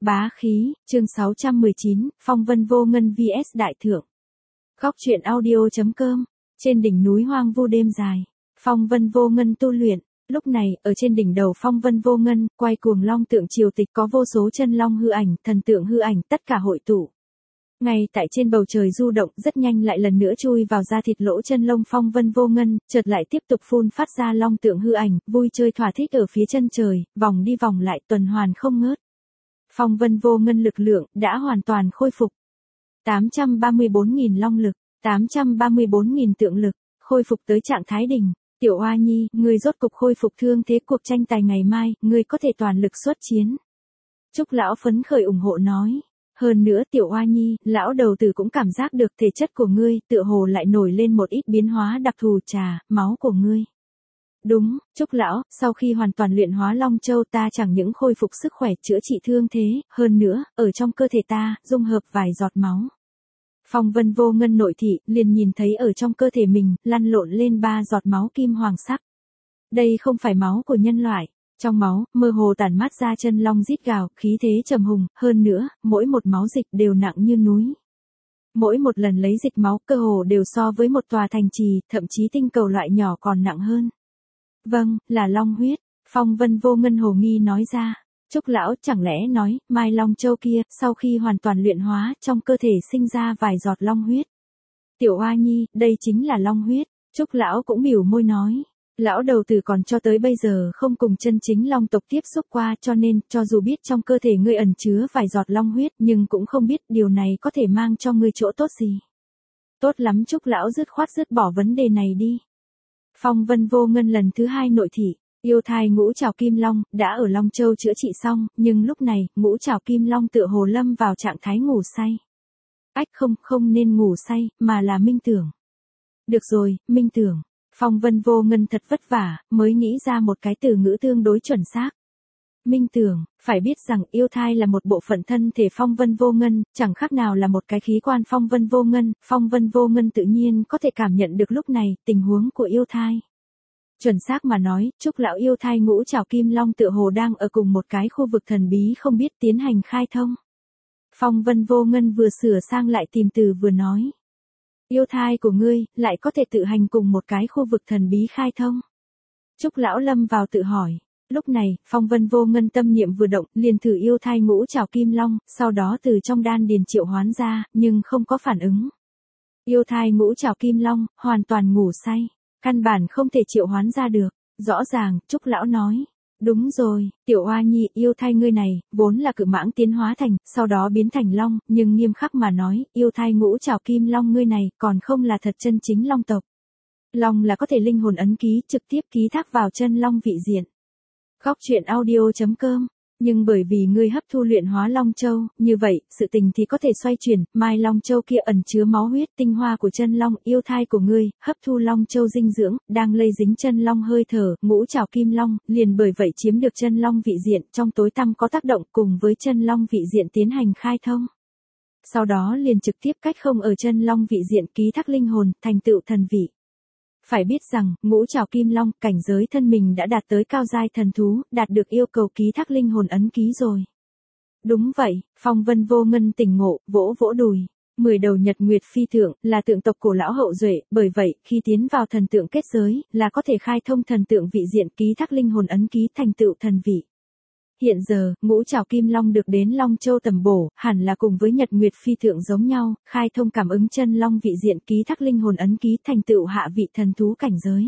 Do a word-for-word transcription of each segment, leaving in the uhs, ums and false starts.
Bá khí, chương sáu trăm mười chín, phong vân vô ngân vs đại thượng. Góc truyện audio chấm com. Trên đỉnh núi hoang vu đêm dài, phong vân vô ngân tu luyện. Lúc này, ở trên đỉnh đầu phong vân vô ngân, quay cuồng long tượng triều tịch có vô số chân long hư ảnh, thần tượng hư ảnh, tất cả hội tụ. Ngay tại trên bầu trời du động, rất nhanh lại lần nữa chui vào da thịt lỗ chân lông phong vân vô ngân, chợt lại tiếp tục phun phát ra long tượng hư ảnh, vui chơi thỏa thích ở phía chân trời, vòng đi vòng lại tuần hoàn không ngớt. Phong vân vô ngân lực lượng đã hoàn toàn khôi phục. tám trăm ba mươi bốn nghìn long lực, tám trăm ba mươi bốn nghìn tượng lực, khôi phục tới trạng thái đỉnh. Tiểu Oa Nhi, ngươi rốt cục khôi phục thương thế cuộc tranh tài ngày mai, ngươi có thể toàn lực xuất chiến. Trúc lão phấn khởi ủng hộ nói. Hơn nữa Tiểu Oa Nhi, lão đầu tử cũng cảm giác được thể chất của ngươi, tựa hồ lại nổi lên một ít biến hóa đặc thù trà, máu của ngươi. Đúng, Trúc lão, sau khi hoàn toàn luyện hóa Long Châu ta chẳng những khôi phục sức khỏe chữa trị thương thế, hơn nữa, ở trong cơ thể ta, dung hợp vài giọt máu. Phong vân vô ngân nội thị, liền nhìn thấy ở trong cơ thể mình, lăn lộn lên ba giọt máu kim hoàng sắc. Đây không phải máu của nhân loại. Trong máu, mơ hồ tản mát ra chân long rít gào, khí thế trầm hùng, hơn nữa, mỗi một máu dịch đều nặng như núi. Mỗi một lần lấy dịch máu, cơ hồ đều so với một tòa thành trì, thậm chí tinh cầu loại nhỏ còn nặng hơn. Vâng, là long huyết, phong vân vô ngân hồ nghi nói ra. Trúc lão chẳng lẽ nói, Mai Long Châu kia, sau khi hoàn toàn luyện hóa, trong cơ thể sinh ra vài giọt long huyết. Tiểu Oa Nhi, đây chính là long huyết, Trúc lão cũng biểu môi nói. Lão đầu tử còn cho tới bây giờ không cùng chân chính long tộc tiếp xúc qua cho nên, cho dù biết trong cơ thể ngươi ẩn chứa vài giọt long huyết nhưng cũng không biết điều này có thể mang cho ngươi chỗ tốt gì. Tốt lắm Trúc lão dứt khoát dứt bỏ vấn đề này đi. Phong vân vô ngân lần thứ hai nội thị, yêu thai ngũ trảo kim long, đã ở Long Châu chữa trị xong, nhưng lúc này, ngũ trảo kim long tựa hồ lâm vào trạng thái ngủ say. Ách không, không nên ngủ say, mà là minh tưởng. Được rồi, minh tưởng. Phong vân vô ngân thật vất vả, mới nghĩ ra một cái từ ngữ tương đối chuẩn xác. Minh tưởng, phải biết rằng yêu thai là một bộ phận thân thể phong vân vô ngân, chẳng khác nào là một cái khí quan phong vân vô ngân, phong vân vô ngân tự nhiên có thể cảm nhận được lúc này, tình huống của yêu thai. Chuẩn xác mà nói, Trúc lão yêu thai ngũ trảo kim long tựa hồ đang ở cùng một cái khu vực thần bí không biết tiến hành khai thông. Phong vân vô ngân vừa sửa sang lại tìm từ vừa nói. Yêu thai của ngươi, lại có thể tự hành cùng một cái khu vực thần bí khai thông. Trúc lão lâm vào tự hỏi. Lúc này, phong vân vô ngân tâm niệm vừa động, liền thử yêu thai ngũ trảo kim long, sau đó từ trong đan điền triệu hoán ra, nhưng không có phản ứng. Yêu thai ngũ trảo kim long, hoàn toàn ngủ say, căn bản không thể triệu hoán ra được. Rõ ràng, Trúc lão nói. Đúng rồi, Tiểu Oa Nhi, yêu thai ngươi này, vốn là cự mãng tiến hóa thành, sau đó biến thành long, nhưng nghiêm khắc mà nói, yêu thai ngũ trảo kim long ngươi này, còn không là thật chân chính long tộc. Long là có thể linh hồn ấn ký, trực tiếp ký thác vào chân long vị diện. Góc truyện audio chấm com. Nhưng bởi vì ngươi hấp thu luyện hóa Long Châu, như vậy, sự tình thì có thể xoay chuyển, Mai Long Châu kia ẩn chứa máu huyết tinh hoa của chân long, yêu thai của ngươi, hấp thu Long Châu dinh dưỡng, đang lây dính chân long hơi thở, ngũ trảo kim long, liền bởi vậy chiếm được chân long vị diện, trong tối tăm có tác động cùng với chân long vị diện tiến hành khai thông. Sau đó liền trực tiếp cách không ở chân long vị diện ký thác linh hồn, thành tựu thần vị. Phải biết rằng, ngũ trảo kim long, cảnh giới thân mình đã đạt tới cao giai thần thú, đạt được yêu cầu ký thác linh hồn ấn ký rồi. Đúng vậy, phong vân vô ngân tỉnh ngộ, vỗ vỗ đùi. Mười đầu nhật nguyệt phi tượng, là tượng tộc cổ lão hậu duệ, bởi vậy, khi tiến vào thần tượng kết giới, là có thể khai thông thần tượng vị diện ký thác linh hồn ấn ký thành tựu thần vị. Hiện giờ, ngũ trảo kim long được đến Long Châu tầm bổ, hẳn là cùng với nhật nguyệt phi tượng giống nhau, khai thông cảm ứng chân long vị diện ký thác linh hồn ấn ký thành tựu hạ vị thần thú cảnh giới.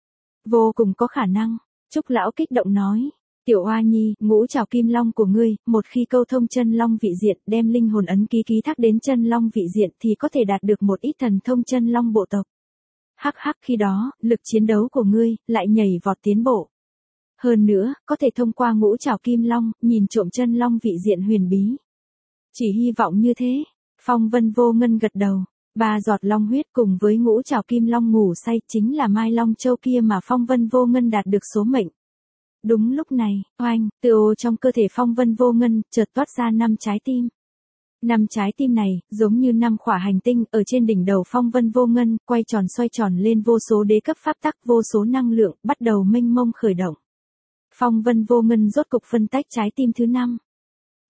Vô cùng có khả năng, Trúc lão kích động nói. Tiểu Oa Nhi, ngũ trảo kim long của ngươi, một khi câu thông chân long vị diện, đem linh hồn ấn ký ký thác đến chân long vị diện thì có thể đạt được một ít thần thông chân long bộ tộc. Hắc hắc, khi đó, lực chiến đấu của ngươi, lại nhảy vọt tiến bộ. Hơn nữa, có thể thông qua ngũ trảo kim long, nhìn trộm chân long vị diện huyền bí. Chỉ hy vọng như thế. Phong vân vô ngân gật đầu. Ba giọt long huyết cùng với ngũ trảo kim long ngủ say chính là Mai Long Châu kia mà phong vân vô ngân đạt được số mệnh. Đúng lúc này, oanh, từ ô trong cơ thể phong vân vô ngân, chợt toát ra năm trái tim. Năm trái tim này, giống như năm khỏa hành tinh, ở trên đỉnh đầu phong vân vô ngân, quay tròn xoay tròn lên vô số đế cấp pháp tắc, vô số năng lượng, bắt đầu mênh mông khởi động. Phong vân vô ngân rốt cục phân tách trái tim thứ năm.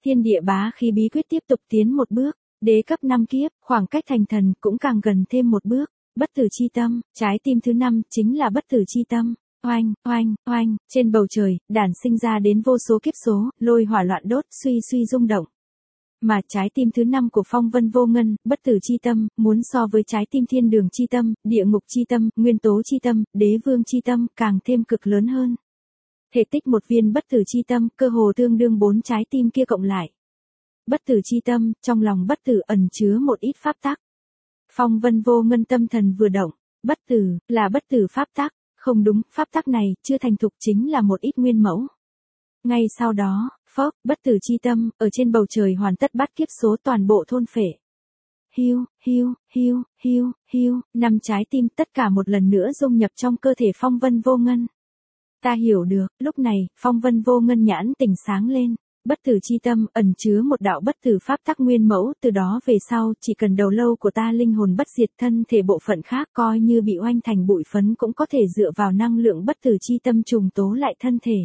Thiên địa bá khí bí quyết tiếp tục tiến một bước, đế cấp năm kiếp, khoảng cách thành thần cũng càng gần thêm một bước. Bất tử chi tâm, trái tim thứ năm chính là bất tử chi tâm. Oanh, oanh, oanh, trên bầu trời, đản sinh ra đến vô số kiếp số, lôi hỏa loạn đốt, suy suy rung động. Mà trái tim thứ năm của phong vân vô ngân, bất tử chi tâm, muốn so với trái tim thiên đường chi tâm, địa ngục chi tâm, nguyên tố chi tâm, đế vương chi tâm, càng thêm cực lớn hơn. Thể tích một viên bất tử chi tâm, cơ hồ tương đương bốn trái tim kia cộng lại. Bất tử chi tâm, trong lòng bất tử ẩn chứa một ít pháp tắc. Phong vân vô ngân tâm thần vừa động, bất tử, là bất tử pháp tắc, không đúng, pháp tắc này, chưa thành thục chính là một ít nguyên mẫu. Ngay sau đó, phốc, bất tử chi tâm, ở trên bầu trời hoàn tất bắt kiếp số toàn bộ thôn phệ. Hiu, hiu, hiu, hiu, hiu, năm trái tim tất cả một lần nữa dung nhập trong cơ thể phong vân vô ngân. Ta hiểu được, lúc này, phong vân vô ngân nhãn tỉnh sáng lên. Bất tử chi tâm ẩn chứa một đạo bất tử pháp tắc nguyên mẫu, từ đó về sau, chỉ cần đầu lâu của ta linh hồn bất diệt, thân thể bộ phận khác coi như bị oanh thành bụi phấn cũng có thể dựa vào năng lượng bất tử chi tâm trùng tố lại thân thể.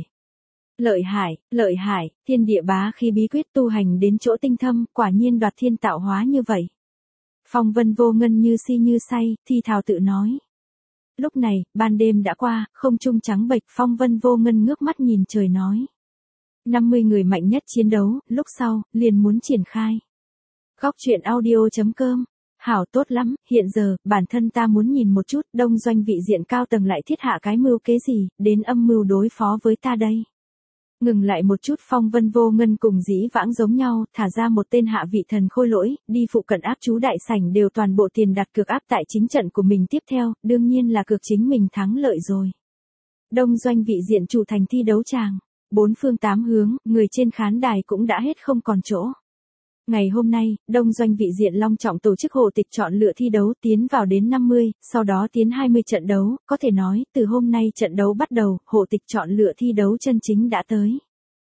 Lợi hại, lợi hại, thiên địa bá khí bí quyết tu hành đến chỗ tinh thâm, quả nhiên đoạt thiên tạo hóa như vậy. Phong vân vô ngân như si như say, thi thào tự nói. Lúc này, ban đêm đã qua, không trung trắng bệch, phong vân vô ngân ngước mắt nhìn trời nói. năm mươi người mạnh nhất chiến đấu, lúc sau, liền muốn triển khai. Góc truyện audio chấm com. Hảo tốt lắm, hiện giờ, bản thân ta muốn nhìn một chút, đông doanh vị diện cao tầng lại thiết hạ cái mưu kế gì, đến âm mưu đối phó với ta đây. Ngừng lại một chút, phong vân vô ngân cùng dĩ vãng giống nhau, thả ra một tên hạ vị thần khôi lỗi, đi phụ cận áp chú đại sảnh đều toàn bộ tiền đặt cược áp tại chính trận của mình tiếp theo, đương nhiên là cược chính mình thắng lợi rồi. Đông doanh vị diện chủ thành thi đấu tràng. Bốn phương tám hướng, người trên khán đài cũng đã hết không còn chỗ. Ngày hôm nay, đông doanh vị diện long trọng tổ chức hộ tịch chọn lựa thi đấu tiến vào đến năm mươi, sau đó tiến hai mươi trận đấu, có thể nói, từ hôm nay trận đấu bắt đầu, hộ tịch chọn lựa thi đấu chân chính đã tới.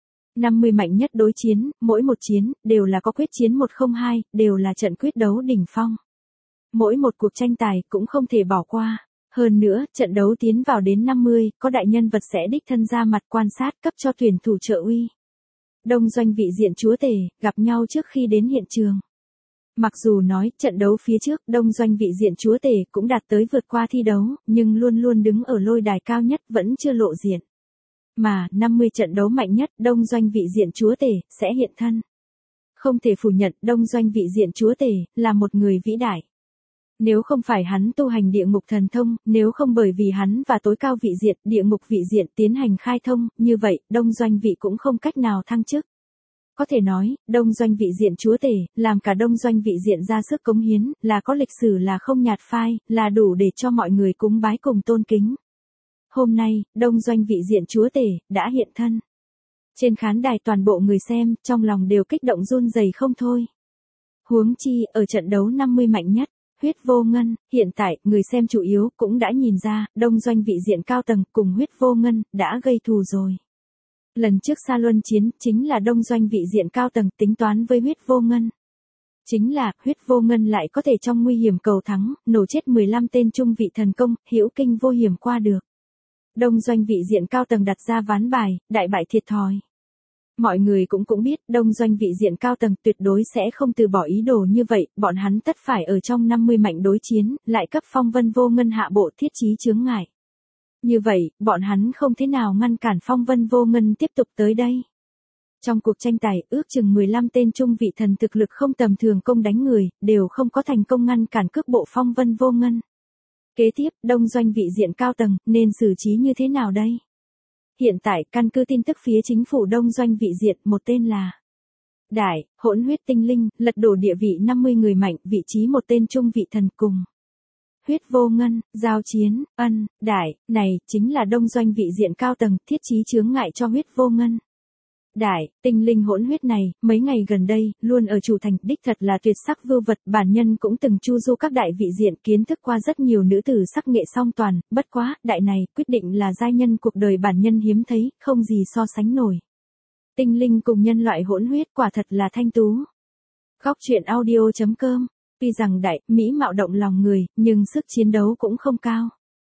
năm mươi mạnh nhất đối chiến, mỗi một chiến, đều là có quyết chiến một không hai, đều là trận quyết đấu đỉnh phong. Mỗi một cuộc tranh tài cũng không thể bỏ qua. Hơn nữa, trận đấu tiến vào đến năm mươi, có đại nhân vật sẽ đích thân ra mặt quan sát cấp cho tuyển thủ trợ uy. Đông doanh vị diện chúa tể, gặp nhau trước khi đến hiện trường. Mặc dù nói, trận đấu phía trước, đông doanh vị diện chúa tể cũng đạt tới vượt qua thi đấu, nhưng luôn luôn đứng ở lôi đài cao nhất vẫn chưa lộ diện. Mà, năm mươi trận đấu mạnh nhất, đông doanh vị diện chúa tể, sẽ hiện thân. Không thể phủ nhận, đông doanh vị diện chúa tể, là một người vĩ đại. Nếu không phải hắn tu hành địa ngục thần thông, nếu không bởi vì hắn và tối cao vị diện, địa ngục vị diện tiến hành khai thông, như vậy, đông doanh vị cũng không cách nào thăng chức. Có thể nói, đông doanh vị diện chúa tể, làm cả đông doanh vị diện ra sức cống hiến, là có lịch sử là không nhạt phai, là đủ để cho mọi người cúng bái cùng tôn kính. Hôm nay, đông doanh vị diện chúa tể, đã hiện thân. Trên khán đài toàn bộ người xem, trong lòng đều kích động run rẩy không thôi. Huống chi, ở trận đấu năm mươi mạnh nhất. Huyết vô ngân, hiện tại, người xem chủ yếu cũng đã nhìn ra, đông doanh vị diện cao tầng cùng huyết vô ngân, đã gây thù rồi. Lần trước Sa Luân chiến, chính là đông doanh vị diện cao tầng tính toán với huyết vô ngân. Chính là, huyết vô ngân lại có thể trong nguy hiểm cầu thắng, nổ chết mười lăm tên trung vị thần công, hữu kinh vô hiểm qua được. Đông doanh vị diện cao tầng đặt ra ván bài, đại bại thiệt thòi. Mọi người cũng cũng biết, đông doanh vị diện cao tầng tuyệt đối sẽ không từ bỏ ý đồ như vậy, bọn hắn tất phải ở trong năm mươi mạnh đối chiến, lại cấp phong vân vô ngân hạ bộ thiết chí chướng ngại. Như vậy, bọn hắn không thế nào ngăn cản phong vân vô ngân tiếp tục tới đây. Trong cuộc tranh tài, ước chừng mười lăm tên trung vị thần thực lực không tầm thường công đánh người, đều không có thành công ngăn cản cước bộ phong vân vô ngân. Kế tiếp, đông doanh vị diện cao tầng, nên xử trí như thế nào đây? Hiện tại, căn cứ tin tức phía chính phủ đông doanh vị diện, một tên là Đại, hỗn huyết tinh linh, lật đổ địa vị năm mươi người mạnh, vị trí một tên trung vị thần cùng. Huyết vô ngân, giao chiến, ân, Đại, này, chính là đông doanh vị diện cao tầng, thiết chí chướng ngại cho huyết vô ngân. Đại, tinh linh hỗn huyết này, mấy ngày gần đây, luôn ở chủ thành, đích thật là tuyệt sắc vưu vật, bản nhân cũng từng chu du các đại vị diện, kiến thức qua rất nhiều nữ tử sắc nghệ song toàn, bất quá, đại này, quyết định là giai nhân cuộc đời bản nhân hiếm thấy, không gì so sánh nổi. Tinh linh cùng nhân loại hỗn huyết quả thật là thanh tú. Góc truyện audio chấm com, tuy rằng đại, mỹ mạo động lòng người, nhưng sức chiến đấu cũng không cao.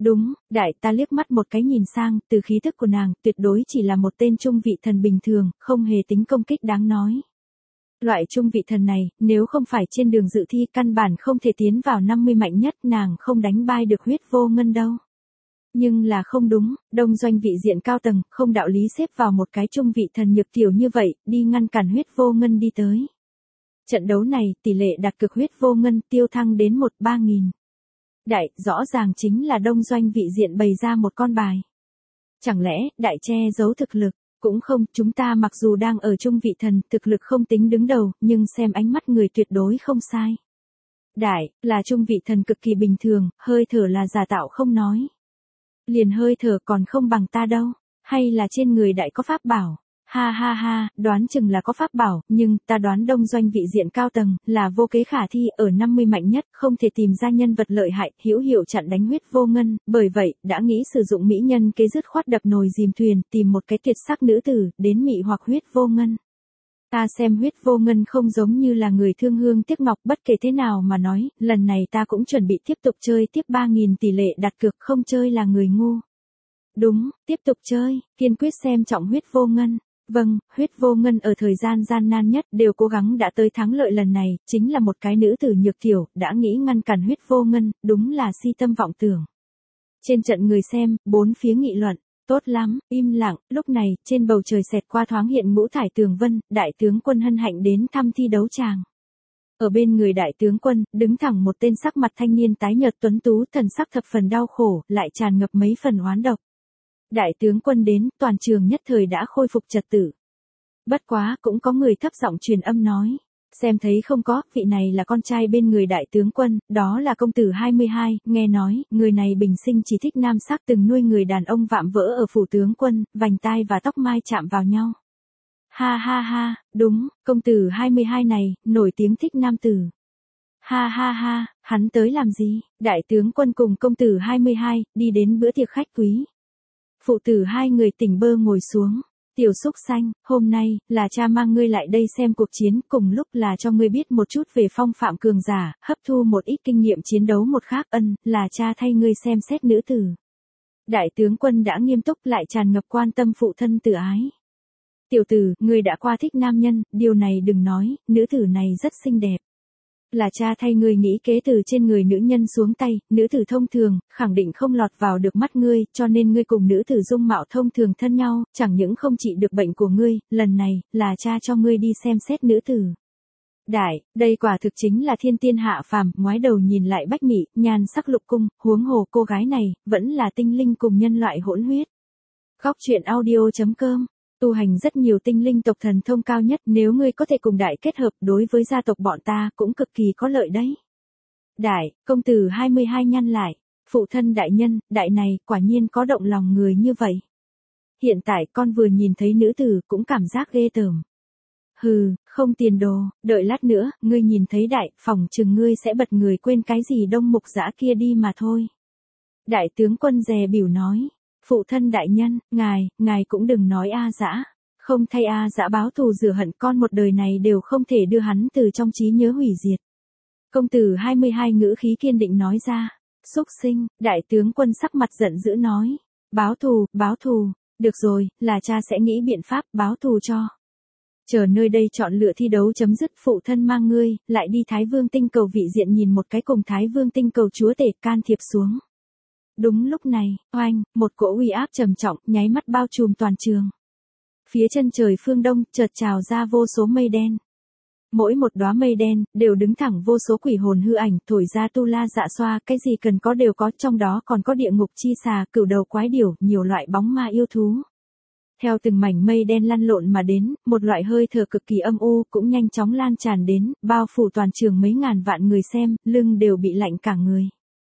Đúng, đại ta liếc mắt một cái nhìn sang, từ khí thức của nàng, tuyệt đối chỉ là một tên trung vị thần bình thường, không hề tính công kích đáng nói. Loại trung vị thần này, nếu không phải trên đường dự thi căn bản không thể tiến vào năm mươi mạnh nhất, nàng không đánh bại được Huyết Vô Ngân đâu. Nhưng là không đúng, đông doanh vị diện cao tầng, không đạo lý xếp vào một cái trung vị thần nhược tiểu như vậy, đi ngăn cản Huyết Vô Ngân đi tới. Trận đấu này, tỷ lệ đặt cược Huyết Vô Ngân tiêu thăng đến một ba nghìn. Đại, rõ ràng chính là đông doanh vị diện bày ra một con bài. Chẳng lẽ, đại che giấu thực lực? Cũng không, chúng ta mặc dù đang ở trung vị thần, thực lực không tính đứng đầu, nhưng xem ánh mắt người tuyệt đối không sai. Đại, là trung vị thần cực kỳ bình thường, hơi thở là giả tạo không nói. Liền hơi thở còn không bằng ta đâu, hay là trên người đại có pháp bảo. Ha ha ha, đoán chừng là có pháp bảo, nhưng ta đoán đông doanh vị diện cao tầng là vô kế khả thi, ở năm mươi mạnh nhất, không thể tìm ra nhân vật lợi hại, hữu hiệu chặn đánh Huyết Vô Ngân, bởi vậy, đã nghĩ sử dụng mỹ nhân kế dứt khoát đập nồi dìm thuyền, tìm một cái tuyệt sắc nữ tử, đến mị hoặc Huyết Vô Ngân. Ta xem Huyết Vô Ngân không giống như là người thương hương tiếc ngọc, bất kể thế nào mà nói, lần này ta cũng chuẩn bị tiếp tục chơi tiếp ba nghìn tỷ lệ đặt cược, không chơi là người ngu. Đúng, tiếp tục chơi, kiên quyết xem trọng Huyết Vô Ngân. Vâng, Huyết Vô Ngân ở thời gian gian nan nhất đều cố gắng đã tới thắng lợi lần này, chính là một cái nữ tử nhược tiểu, đã nghĩ ngăn cản Huyết Vô Ngân, đúng là si tâm vọng tưởng. Trên trận người xem, bốn phía nghị luận, tốt lắm, im lặng, lúc này, trên bầu trời xẹt qua thoáng hiện ngũ thải tường vân, đại tướng quân hân hạnh đến thăm thi đấu tràng. Ở bên người đại tướng quân, đứng thẳng một tên sắc mặt thanh niên tái nhợt tuấn tú, thần sắc thập phần đau khổ, lại tràn ngập mấy phần oán độc. Đại tướng quân đến, toàn trường nhất thời đã khôi phục trật tự. Bất quá, cũng có người thấp giọng truyền âm nói. Xem thấy không có, vị này là con trai bên người đại tướng quân, đó là công tử hai mươi hai, nghe nói, người này bình sinh chỉ thích nam sắc, từng nuôi người đàn ông vạm vỡ ở phủ tướng quân, vành tai và tóc mai chạm vào nhau. Ha ha ha, đúng, công tử hai mươi hai này, nổi tiếng thích nam tử. Ha ha ha, hắn tới làm gì? Đại tướng quân cùng công tử hai mươi hai, đi đến bữa tiệc khách quý. Phụ tử hai người tỉnh bơ ngồi xuống. Tiểu xúc xanh, hôm nay, là cha mang ngươi lại đây xem cuộc chiến, cùng lúc là cho ngươi biết một chút về phong phạm cường giả, hấp thu một ít kinh nghiệm chiến đấu một khác, ân, là cha thay ngươi xem xét nữ tử. Đại tướng quân đã nghiêm túc lại tràn ngập quan tâm phụ thân tự ái. Tiểu tử, ngươi đã qua thích nam nhân, điều này đừng nói, nữ tử này rất xinh đẹp. Là cha thay ngươi nghĩ kế từ trên người nữ nhân xuống tay, nữ tử thông thường, khẳng định không lọt vào được mắt ngươi, cho nên ngươi cùng nữ tử dung mạo thông thường thân nhau, chẳng những không trị được bệnh của ngươi, lần này, là cha cho ngươi đi xem xét nữ tử. Đại, đây quả thực chính là thiên tiên hạ phàm, ngoái đầu nhìn lại bách mỹ, nhan sắc lục cung, huống hồ cô gái này, vẫn là tinh linh cùng nhân loại hỗn huyết. Góc truyện audio chấm com Tu hành rất nhiều tinh linh tộc thần thông cao nhất, nếu ngươi có thể cùng đại kết hợp đối với gia tộc bọn ta cũng cực kỳ có lợi đấy. Đại, công tử hai mươi hai nhăn lại, phụ thân đại nhân, đại này quả nhiên có động lòng người như vậy. Hiện tại con vừa nhìn thấy nữ tử cũng cảm giác ghê tởm. Hừ, không tiền đồ, đợi lát nữa, ngươi nhìn thấy đại, phòng chừng ngươi sẽ bật người quên cái gì đông mục dã kia đi mà thôi. Đại tướng quân dè biểu nói. Phụ thân đại nhân, ngài, ngài cũng đừng nói A Dã, không thay A Dã báo thù rửa hận, con một đời này đều không thể đưa hắn từ trong trí nhớ hủy diệt. Công tử hai mươi hai ngữ khí kiên định nói ra. Xúc sinh, đại tướng quân sắc mặt giận dữ nói. Báo thù, báo thù, được rồi, là cha sẽ nghĩ biện pháp báo thù cho. Chờ nơi đây chọn lựa thi đấu chấm dứt, phụ thân mang ngươi, lại đi Thái Vương tinh cầu vị diện nhìn một cái, cùng Thái Vương tinh cầu chúa tể can thiệp xuống. Đúng lúc này, oanh, một cỗ uy áp trầm trọng, nháy mắt bao trùm toàn trường. Phía chân trời phương đông, chợt trào ra vô số mây đen. Mỗi một đóa mây đen, đều đứng thẳng vô số quỷ hồn hư ảnh, thổi ra tu la dạ xoa, cái gì cần có đều có, trong đó còn có địa ngục chi xà, cửu đầu quái điểu, nhiều loại bóng ma yêu thú. Theo từng mảnh mây đen lăn lộn mà đến, một loại hơi thở cực kỳ âm u, cũng nhanh chóng lan tràn đến, bao phủ toàn trường mấy ngàn vạn người xem, lưng đều bị lạnh cả người.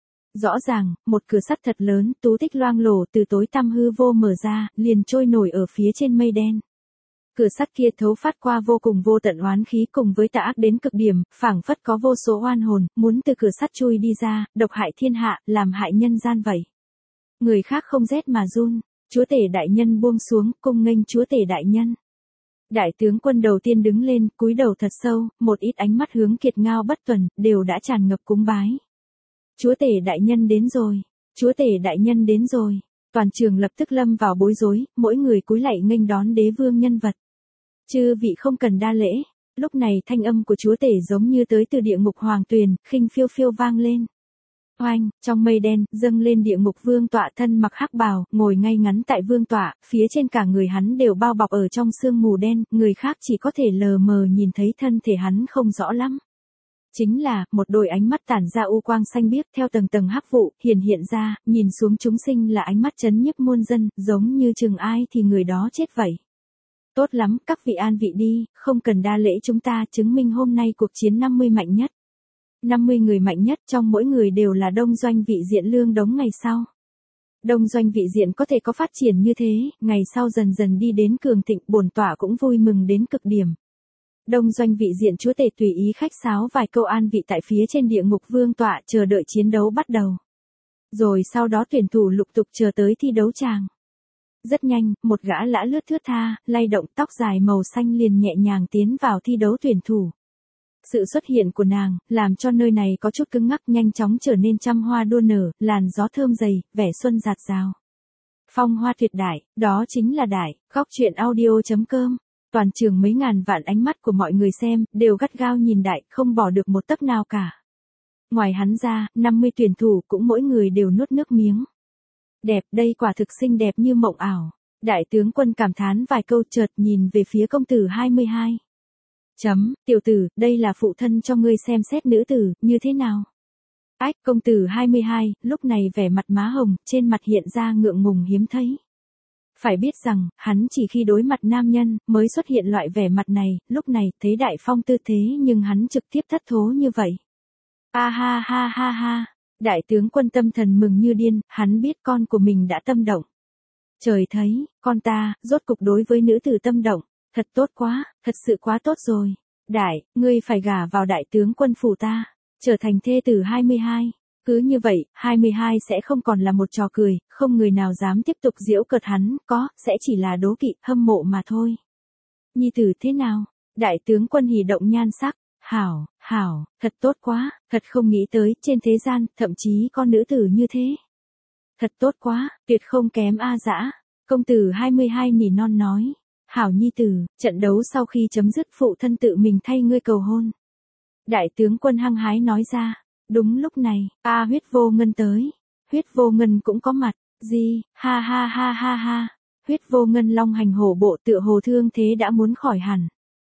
Rõ ràng, một cửa sắt thật lớn, tú tích loang lổ từ tối tăm hư vô mở ra, liền trôi nổi ở phía trên mây đen. Cửa sắt kia thấu phát qua vô cùng vô tận oán khí cùng với tà ác đến cực điểm, phảng phất có vô số oan hồn, muốn từ cửa sắt chui đi ra, độc hại thiên hạ, làm hại nhân gian vậy. Người khác không rét mà run, chúa tể đại nhân buông xuống, cung nghênh chúa tể đại nhân. Đại tướng quân đầu tiên đứng lên, cúi đầu thật sâu, một ít ánh mắt hướng Kiệt Ngao Bất Tuần, đều đã tràn ngập cúng bái. Chúa tể đại nhân đến rồi. Chúa tể đại nhân đến rồi. Toàn trường lập tức lâm vào bối rối, mỗi người cúi lạy nghênh đón đế vương nhân vật. Chư vị không cần đa lễ. Lúc này thanh âm của chúa tể giống như tới từ địa ngục hoàng tuyền, khinh phiêu phiêu vang lên. Oanh, trong mây đen, dâng lên địa ngục vương tọa thân mặc hắc bào, ngồi ngay ngắn tại vương tọa, phía trên cả người hắn đều bao bọc ở trong sương mù đen, người khác chỉ có thể lờ mờ nhìn thấy thân thể hắn không rõ lắm. Chính là, một đôi ánh mắt tản ra u quang xanh biếc theo tầng tầng hắc vụ, hiển hiện ra, nhìn xuống chúng sinh là ánh mắt chấn nhiếp muôn dân, giống như chừng ai thì người đó chết vậy. Tốt lắm, các vị an vị đi, không cần đa lễ chúng ta chứng minh hôm nay cuộc chiến năm mươi mạnh nhất. năm mươi người mạnh nhất trong mỗi người đều là đông doanh vị diện lương đống ngày sau. Đông doanh vị diện có thể có phát triển như thế, ngày sau dần dần đi đến cường thịnh, bổn tọa cũng vui mừng đến cực điểm. Đông doanh vị diện chúa tể tùy ý khách sáo vài câu an vị tại phía trên địa ngục vương tọa chờ đợi chiến đấu bắt đầu. Rồi sau đó tuyển thủ lục tục chờ tới thi đấu tràng. Rất nhanh, một gã lã lướt thướt tha, lay động tóc dài màu xanh liền nhẹ nhàng tiến vào thi đấu tuyển thủ. Sự xuất hiện của nàng, làm cho nơi này có chút cứng ngắc nhanh chóng trở nên trăm hoa đua nở, làn gió thơm dày, vẻ xuân rạt rào. Phong hoa tuyệt đại, đó chính là đại, góc truyện audio chấm com. Toàn trường mấy ngàn vạn ánh mắt của mọi người xem, đều gắt gao nhìn đại, không bỏ được một tấc nào cả. Ngoài hắn ra, năm mươi tuyển thủ cũng mỗi người đều nuốt nước miếng. Đẹp, đây quả thực xinh đẹp như mộng ảo. Đại tướng quân cảm thán vài câu chợt nhìn về phía công tử hai mươi hai. Chấm, tiểu tử, đây là phụ thân cho ngươi xem xét nữ tử, như thế nào? Ách, công tử hai mươi hai, lúc này vẻ mặt má hồng, trên mặt hiện ra ngượng ngùng hiếm thấy. Phải biết rằng, hắn chỉ khi đối mặt nam nhân, mới xuất hiện loại vẻ mặt này, lúc này, thấy đại phong tư thế nhưng hắn trực tiếp thất thố như vậy. A ha ha ha ha, đại tướng quân tâm thần mừng như điên, hắn biết con của mình đã tâm động. Trời thấy, con ta, rốt cục đối với nữ tử tâm động, thật tốt quá, thật sự quá tốt rồi. Đại, ngươi phải gả vào đại tướng quân phủ ta, trở thành thê tử hai mươi hai. Cứ như vậy, hai mươi hai sẽ không còn là một trò cười, không người nào dám tiếp tục giễu cợt hắn, có, sẽ chỉ là đố kỵ, hâm mộ mà thôi. Nhi tử thế nào? Đại tướng quân hỉ động nhan sắc, hảo, hảo, thật tốt quá, thật không nghĩ tới, trên thế gian, thậm chí có nữ tử như thế. Thật tốt quá, tuyệt không kém A Dã. Công tử hai mươi hai nỉ non nói, hảo nhi tử, trận đấu sau khi chấm dứt phụ thân tự mình thay ngươi cầu hôn. Đại tướng quân hăng hái nói ra. Đúng lúc này, A huyết vô ngân tới. Huyết vô ngân cũng có mặt. Gì, ha ha ha ha ha. Huyết vô ngân long hành hổ bộ tựa hồ thương thế đã muốn khỏi hẳn.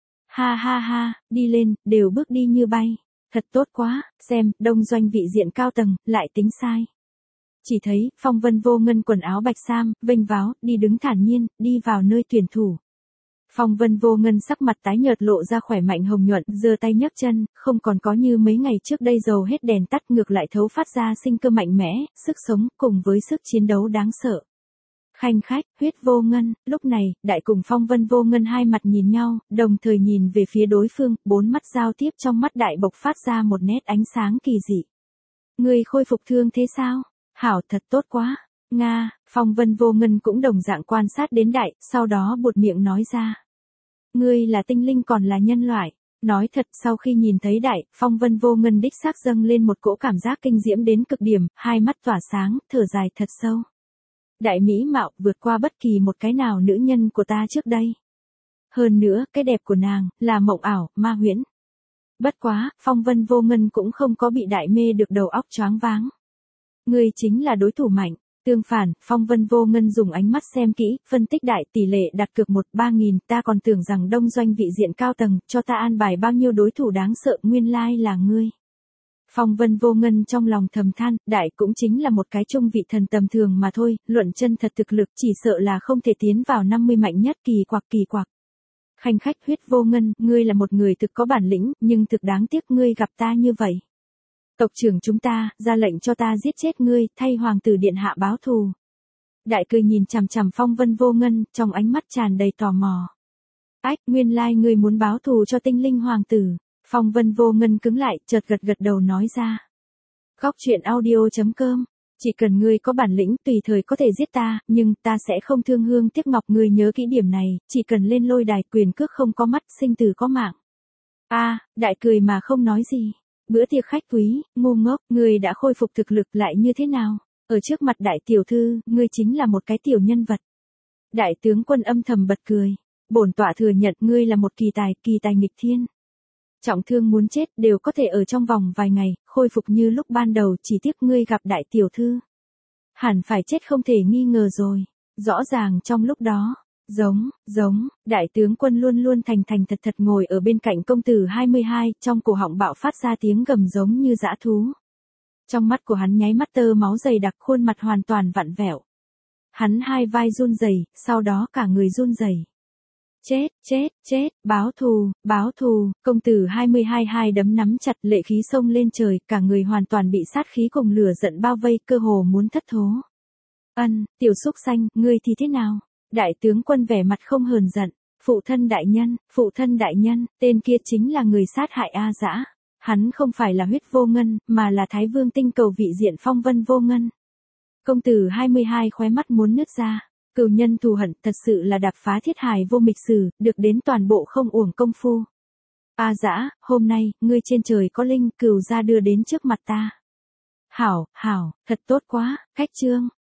Ha ha ha, đi lên, đều bước đi như bay. Thật tốt quá, xem, đông doanh vị diện cao tầng, lại tính sai. Chỉ thấy, phong vân vô ngân quần áo bạch sam, vênh váo, đi đứng thản nhiên, đi vào nơi tuyển thủ. Phong vân vô ngân sắc mặt tái nhợt lộ ra khỏe mạnh hồng nhuận, giơ tay nhấc chân, không còn có như mấy ngày trước đây dầu hết đèn tắt ngược lại thấu phát ra sinh cơ mạnh mẽ, sức sống, cùng với sức chiến đấu đáng sợ. Khanh khách, huyết vô ngân, lúc này, đại cùng phong vân vô ngân hai mặt nhìn nhau, đồng thời nhìn về phía đối phương, bốn mắt giao tiếp trong mắt đại bộc phát ra một nét ánh sáng kỳ dị. Ngươi khôi phục thương thế sao? Hảo thật tốt quá. Nga, phong vân vô ngân cũng đồng dạng quan sát đến đại, sau đó buột miệng nói ra. Ngươi là tinh linh còn là nhân loại. Nói thật, sau khi nhìn thấy đại, phong vân vô ngân đích xác dâng lên một cỗ cảm giác kinh diễm đến cực điểm, hai mắt tỏa sáng, thở dài thật sâu. Đại mỹ mạo vượt qua bất kỳ một cái nào nữ nhân của ta trước đây. Hơn nữa, cái đẹp của nàng, là mộng ảo, ma huyễn. Bất quá, phong vân vô ngân cũng không có bị đại mê được đầu óc choáng váng. Ngươi chính là đối thủ mạnh. Tương phản, phong vân vô ngân dùng ánh mắt xem kỹ, phân tích đại tỷ lệ đặt cược một ba nghìn, ta còn tưởng rằng đông doanh vị diện cao tầng, cho ta an bài bao nhiêu đối thủ đáng sợ, nguyên lai là ngươi. Phong vân vô ngân trong lòng thầm than, đại cũng chính là một cái trung vị thần tầm thường mà thôi, luận chân thật thực lực chỉ sợ là không thể tiến vào năm mươi mạnh nhất, kỳ quặc kỳ quặc. Khanh khách huyết vô ngân, ngươi là một người thực có bản lĩnh, nhưng thực đáng tiếc ngươi gặp ta như vậy. Tộc trưởng chúng ta, ra lệnh cho ta giết chết ngươi, thay hoàng tử điện hạ báo thù. Đại cười nhìn chằm chằm phong vân vô ngân, trong ánh mắt tràn đầy tò mò. Ách, nguyên lai ngươi muốn báo thù cho tinh linh hoàng tử. Phong vân vô ngân cứng lại, chợt gật gật đầu nói ra. Góc truyện audio chấm com. Chỉ cần ngươi có bản lĩnh, tùy thời có thể giết ta, nhưng ta sẽ không thương hương tiếc ngọc, ngươi nhớ kỹ điểm này, chỉ cần lên lôi đài, quyền cước không có mắt, sinh tử có mạng. A, đại cười mà không nói gì. Bữa tiệc khách quý, ngu ngốc, ngươi đã khôi phục thực lực lại như thế nào? Ở trước mặt đại tiểu thư, ngươi chính là một cái tiểu nhân vật. Đại tướng quân âm thầm bật cười. Bổn tọa thừa nhận ngươi là một kỳ tài, kỳ tài nghịch thiên. Trọng thương muốn chết đều có thể ở trong vòng vài ngày, khôi phục như lúc ban đầu, chỉ tiếc ngươi gặp đại tiểu thư. Hẳn phải chết không thể nghi ngờ rồi. Rõ ràng trong lúc đó, giống, giống, đại tướng quân luôn luôn thành thành thật thật ngồi ở bên cạnh công tử hai mươi hai, trong cổ họng bạo phát ra tiếng gầm giống như dã thú. Trong mắt của hắn nháy mắt tơ máu dày đặc, khuôn mặt hoàn toàn vặn vẹo. Hắn hai vai run rẩy, sau đó cả người run rẩy. Chết, chết, chết, báo thù, báo thù, công tử hai mươi hai hai đấm nắm chặt, lệ khí xông lên trời, cả người hoàn toàn bị sát khí cùng lửa giận bao vây, cơ hồ muốn thất thố. Ân, tiểu súc xanh, ngươi thì thế nào? Đại tướng quân vẻ mặt không hờn giận. Phụ thân đại nhân, phụ thân đại nhân, tên kia chính là người sát hại A Dã. Hắn không phải là huyết vô ngân, mà là Thái Vương tinh cầu vị diện Phong Vân Vô Ngân. Công tử hai mươi hai khóe mắt muốn nứt ra. Cừu nhân thù hận thật sự là đạp phá thiết hài vô mịch sử, được đến toàn bộ không uổng công phu. A Dã, hôm nay, ngươi trên trời có linh, cừu gia đưa đến trước mặt ta. Hảo, hảo, thật tốt quá, khách trương,